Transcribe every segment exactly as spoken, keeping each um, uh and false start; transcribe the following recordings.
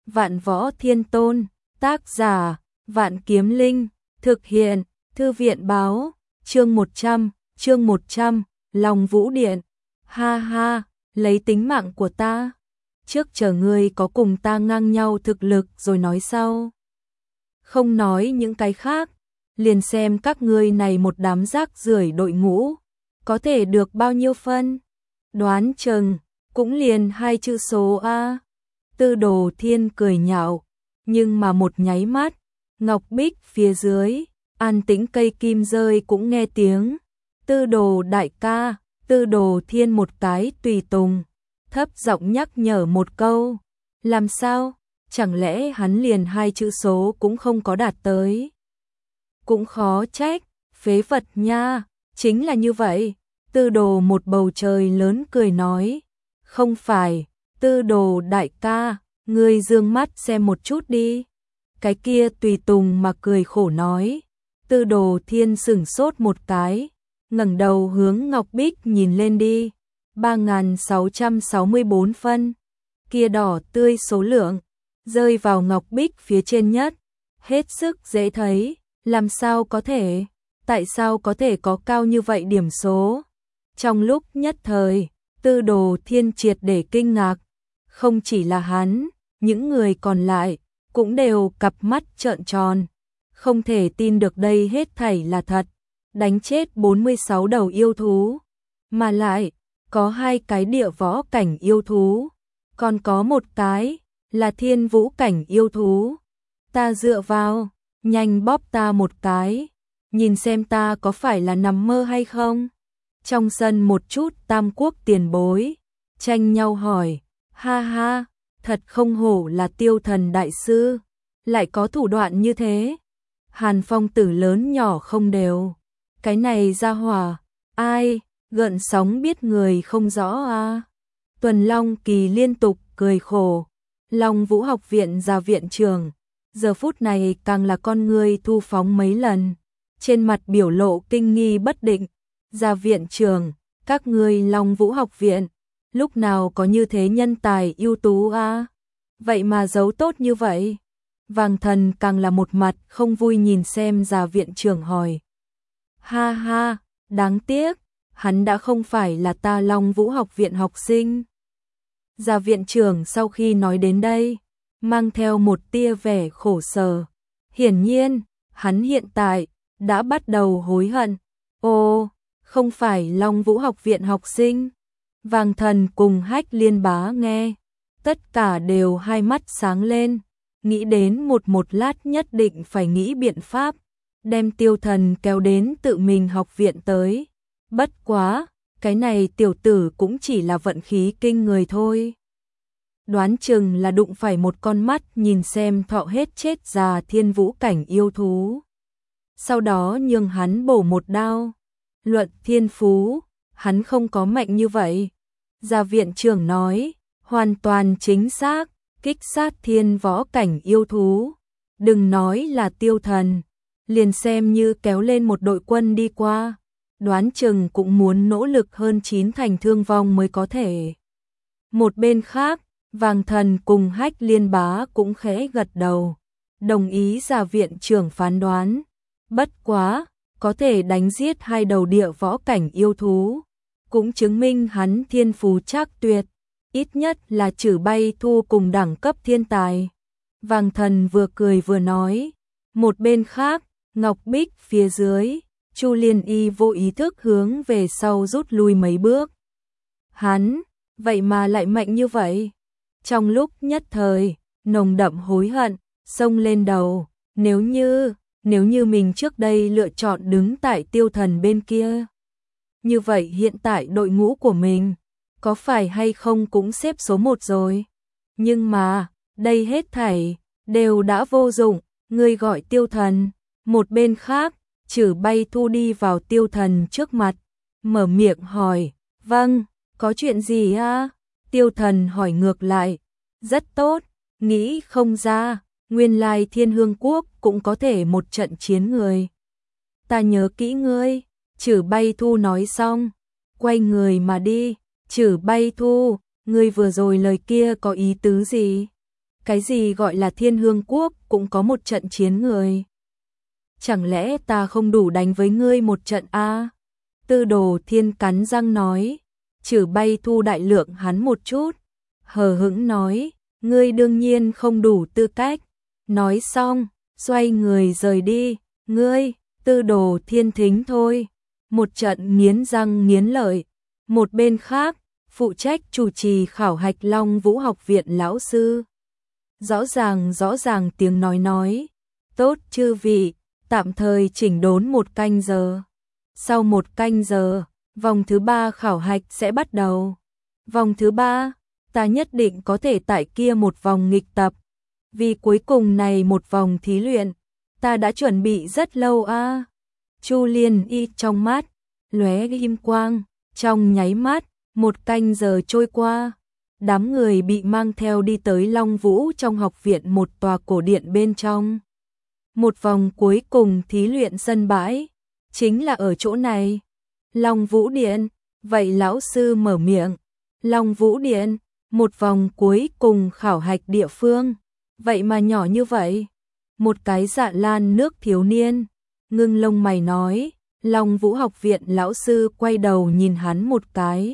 Vạn Võ Thiên Tôn, tác giả, Vạn Kiếm Linh, thực hiện, Thư viện báo, chương một trăm, chương một trăm, Long Vũ Điện. Ha ha, lấy tính mạng của ta. Trước chờ ngươi có cùng ta ngang nhau thực lực rồi nói sau. Không nói những cái khác, liền xem các ngươi này một đám rác rưởi đội ngũ, có thể được bao nhiêu phân. Đoán chừng, cũng liền hai chữ số A. Tư Đồ Thiên cười nhạo, nhưng mà một nháy mắt, ngọc bích phía dưới, an tĩnh cây kim rơi cũng nghe tiếng. Tư Đồ đại ca, Tư Đồ Thiên một cái tùy tùng, thấp giọng nhắc nhở một câu. Làm sao? Chẳng lẽ hắn liền hai chữ số cũng không có đạt tới? Cũng khó trách, phế vật nha, chính là như vậy. Tư Đồ một bầu trời lớn cười nói. Không phải, Tư Đồ đại ca, ngươi dương mắt xem một chút đi. Cái kia tùy tùng mà cười khổ nói. Tư Đồ Thiên sửng sốt một cái, ngẩng đầu hướng ngọc bích nhìn lên đi. ba nghìn sáu trăm sáu mươi bốn phân, kia đỏ tươi số lượng, rơi vào ngọc bích phía trên nhất, hết sức dễ thấy. Làm sao có thể? Tại sao có thể có cao như vậy điểm số? Trong lúc nhất thời, Tư Đồ Thiên triệt để kinh ngạc. Không chỉ là hắn, những người còn lại cũng đều cặp mắt trợn tròn, không thể tin được đây hết thảy là thật. Đánh chết bốn mươi sáu đầu yêu thú, mà lại có hai cái địa võ cảnh yêu thú, còn có một cái là thiên vũ cảnh yêu thú. Ta dựa vào, nhanh bóp ta một cái, nhìn xem ta có phải là nằm mơ hay không. Trong sân một chút tam quốc tiền bối tranh nhau hỏi. Ha ha, thật không hổ là Tiêu Thần đại sư, lại có thủ đoạn như thế. Hàn Phong tử lớn nhỏ không đều, cái này ra hỏa, ai, gợn sóng biết người không rõ à. Tuần Long Kỳ liên tục cười khổ. Long Vũ học viện gia viện trưởng, giờ phút này càng là con người thu phóng mấy lần, trên mặt biểu lộ kinh nghi bất định. Gia viện trưởng, các ngươi Long Vũ học viện, lúc nào có như thế nhân tài ưu tú à? Vậy mà giấu tốt như vậy. Vàng Thần càng là một mặt không vui nhìn xem Gia viện trưởng hỏi. Ha ha, đáng tiếc, hắn đã không phải là ta Long Vũ học viện học sinh. Gia viện trưởng sau khi nói đến đây, mang theo một tia vẻ khổ sở. Hiển nhiên, hắn hiện tại đã bắt đầu hối hận. Ô, không phải Long Vũ học viện học sinh. Vàng Thần cùng Hách Liên Bá nghe, tất cả đều hai mắt sáng lên, nghĩ đến một một lát nhất định phải nghĩ biện pháp, đem Tiêu Thần kéo đến tự mình học viện tới. Bất quá, cái này tiểu tử cũng chỉ là vận khí kinh người thôi. Đoán chừng là đụng phải một con mắt nhìn xem thọ hết chết già thiên vũ cảnh yêu thú. Sau đó nhường hắn bổ một đao. Luận thiên phú, hắn không có mạnh như vậy. Gia viện trưởng nói, hoàn toàn chính xác, kích sát thiên võ cảnh yêu thú. Đừng nói là Tiêu Thần, liền xem như kéo lên một đội quân đi qua, đoán chừng cũng muốn nỗ lực hơn chín thành thương vong mới có thể. Một bên khác, Vàng Thần cùng Hách Liên Bá cũng khẽ gật đầu, đồng ý Gia viện trưởng phán đoán. Bất quá, có thể đánh giết hai đầu địa võ cảnh yêu thú, cũng chứng minh hắn thiên phú trác tuyệt, ít nhất là trừ bay thu cùng đẳng cấp thiên tài. Vàng Thần vừa cười vừa nói. Một bên khác, ngọc bích phía dưới, Chu Liên Y vô ý thức hướng về sau rút lui mấy bước. Hắn, vậy mà lại mạnh như vậy. Trong lúc nhất thời, nồng đậm hối hận xông lên đầu. Nếu như, nếu như mình trước đây lựa chọn đứng tại Tiêu Thần bên kia, như vậy hiện tại đội ngũ của mình có phải hay không cũng xếp số một rồi. Nhưng mà, đây hết thảy đều đã vô dụng. Ngươi gọi Tiêu Thần. Một bên khác, Trử Bay Thu đi vào Tiêu Thần trước mặt, mở miệng hỏi. Vâng, có chuyện gì à? Tiêu Thần hỏi ngược lại. Rất tốt, nghĩ không ra, nguyên lai Thiên Hương Quốc cũng có thể một trận chiến người. Ta nhớ kỹ ngươi. Trử Bay Thu nói xong, quay người mà đi. Trử Bay Thu, ngươi vừa rồi lời kia có ý tứ gì? Cái gì gọi là Thiên Hương Quốc cũng có một trận chiến người. Chẳng lẽ ta không đủ đánh với ngươi một trận a? À? Tư Đồ Thiên cắn răng nói, Trử Bay Thu đại lượng hắn một chút, hờ hững nói, ngươi đương nhiên không đủ tư cách. Nói xong, xoay người rời đi, ngươi, Tư Đồ Thiên thính thôi. Một trận nghiến răng nghiến lợi. Một bên khác, phụ trách chủ trì khảo hạch Long Vũ học viện lão sư. Rõ ràng rõ ràng tiếng nói nói, tốt chư vị, tạm thời chỉnh đốn một canh giờ. Sau một canh giờ, vòng thứ ba khảo hạch sẽ bắt đầu. Vòng thứ ba, ta nhất định có thể tại kia một vòng nghịch tập. Vì cuối cùng này một vòng thí luyện, ta đã chuẩn bị rất lâu a. À. Chu Liên Y trong mắt lóe kim quang, trong nháy mắt, một canh giờ trôi qua. Đám người bị mang theo đi tới Long Vũ trong học viện một tòa cổ điện bên trong. Một vòng cuối cùng thí luyện sân bãi, chính là ở chỗ này. Long Vũ Điện, vậy lão sư mở miệng. Long Vũ Điện, một vòng cuối cùng khảo hạch địa phương, vậy mà nhỏ như vậy. Một cái dạ lan nước thiếu niên, ngưng lông mày nói, Long Vũ học viện lão sư quay đầu nhìn hắn một cái.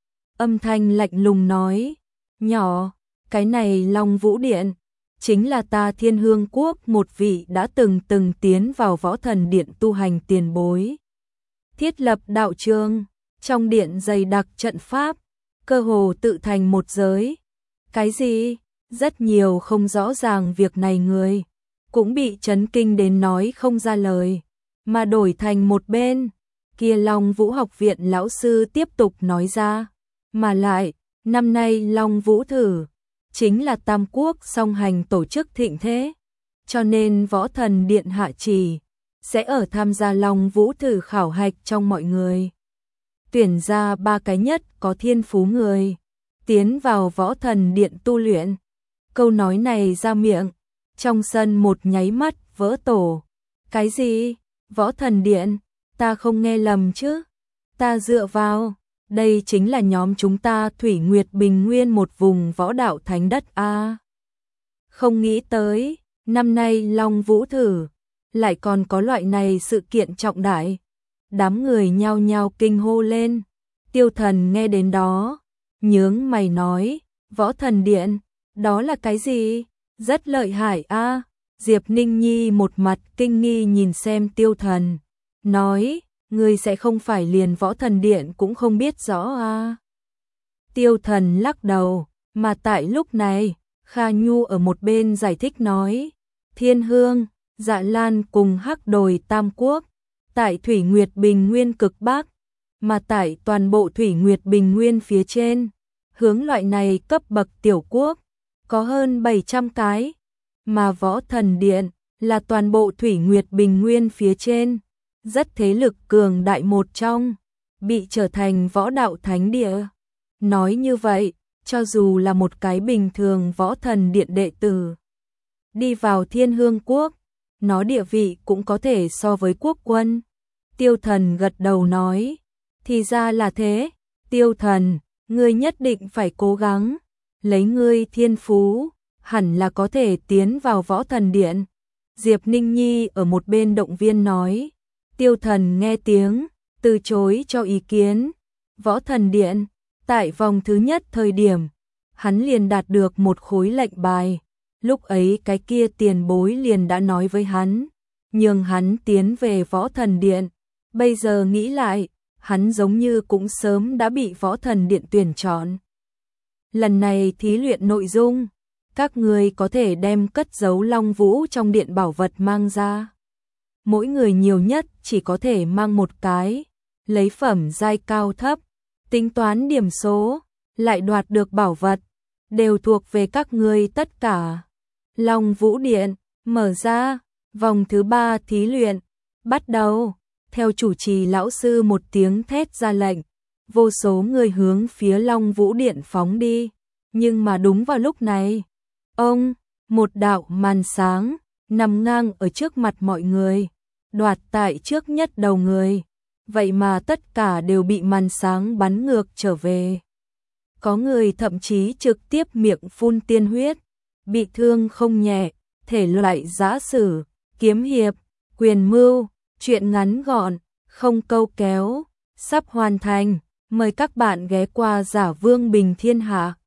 Âm thanh lạnh lùng nói, nhỏ, cái này Long Vũ Điện, chính là ta Thiên Hương Quốc một vị đã từng từng tiến vào võ thần điện tu hành tiền bối. Thiết lập đạo trương, trong điện dày đặc trận pháp, cơ hồ tự thành một giới. Cái gì? Rất nhiều không rõ ràng việc này người, cũng bị chấn kinh đến nói không ra lời, mà đổi thành một bên. Kia Long Vũ học viện lão sư tiếp tục nói ra, mà lại, năm nay Long Vũ thử, chính là Tam Quốc song hành tổ chức thịnh thế, cho nên võ thần điện hạ trì sẽ ở tham gia Long Vũ thử khảo hạch trong mọi người. Tuyển ra ba cái nhất có thiên phú người, tiến vào võ thần điện tu luyện. Câu nói này ra miệng, trong sân một nháy mắt vỡ tổ. Cái gì? Võ thần điện? Ta không nghe lầm chứ? Ta dựa vào, đây chính là nhóm chúng ta Thủy Nguyệt Bình Nguyên một vùng võ đạo thánh đất a. À. Không nghĩ tới, năm nay Long Vũ thử, lại còn có loại này sự kiện trọng đại. Đám người nhao nhao kinh hô lên. Tiêu Thần nghe đến đó, nhướng mày nói, võ thần điện, đó là cái gì? Rất lợi hại a. À. Diệp Ninh Nhi một mặt kinh nghi nhìn xem Tiêu Thần, nói, ngươi sẽ không phải liền võ thần điện cũng không biết rõ à. Tiêu Thần lắc đầu, mà tại lúc này, Kha Nhu ở một bên giải thích nói, Thiên Hương, Dạ Lan cùng Hắc Đồi Tam Quốc, tại Thủy Nguyệt Bình Nguyên cực Bắc, mà tại toàn bộ Thủy Nguyệt Bình Nguyên phía trên, hướng loại này cấp bậc tiểu quốc, có hơn bảy trăm cái, mà võ thần điện là toàn bộ Thủy Nguyệt Bình Nguyên phía trên, rất thế lực cường đại một trong, bị trở thành võ đạo thánh địa. Nói như vậy, cho dù là một cái bình thường võ thần điện đệ tử, đi vào Thiên Hương Quốc, nó địa vị cũng có thể so với quốc quân. Tiêu Thần gật đầu nói, thì ra là thế, Tiêu Thần, ngươi nhất định phải cố gắng, lấy ngươi thiên phú, hẳn là có thể tiến vào võ thần điện. Diệp Ninh Nhi ở một bên động viên nói. Tiêu Thần nghe tiếng, từ chối cho ý kiến. Võ thần điện, tại vòng thứ nhất thời điểm, hắn liền đạt được một khối lệnh bài. Lúc ấy cái kia tiền bối liền đã nói với hắn, nhường hắn tiến về võ thần điện. Bây giờ nghĩ lại, hắn giống như cũng sớm đã bị võ thần điện tuyển chọn. Lần này thí luyện nội dung, các người có thể đem cất giấu Long Vũ trong điện bảo vật mang ra. Mỗi người nhiều nhất chỉ có thể mang một cái, lấy phẩm giai cao thấp, tính toán điểm số, lại đoạt được bảo vật, đều thuộc về các người tất cả. Long Vũ Điện, mở ra, vòng thứ ba thí luyện, bắt đầu, theo chủ trì lão sư một tiếng thét ra lệnh, vô số người hướng phía Long Vũ Điện phóng đi, nhưng mà đúng vào lúc này, ông, một đạo màn sáng, nằm ngang ở trước mặt mọi người, đoạt tại trước nhất đầu người, vậy mà tất cả đều bị màn sáng bắn ngược trở về. Có người thậm chí trực tiếp miệng phun tiên huyết, bị thương không nhẹ, thể loại giã sử, kiếm hiệp, quyền mưu, truyện ngắn gọn, không câu kéo, sắp hoàn thành. Mời các bạn ghé qua Giả Vương Bình Thiên Hạ.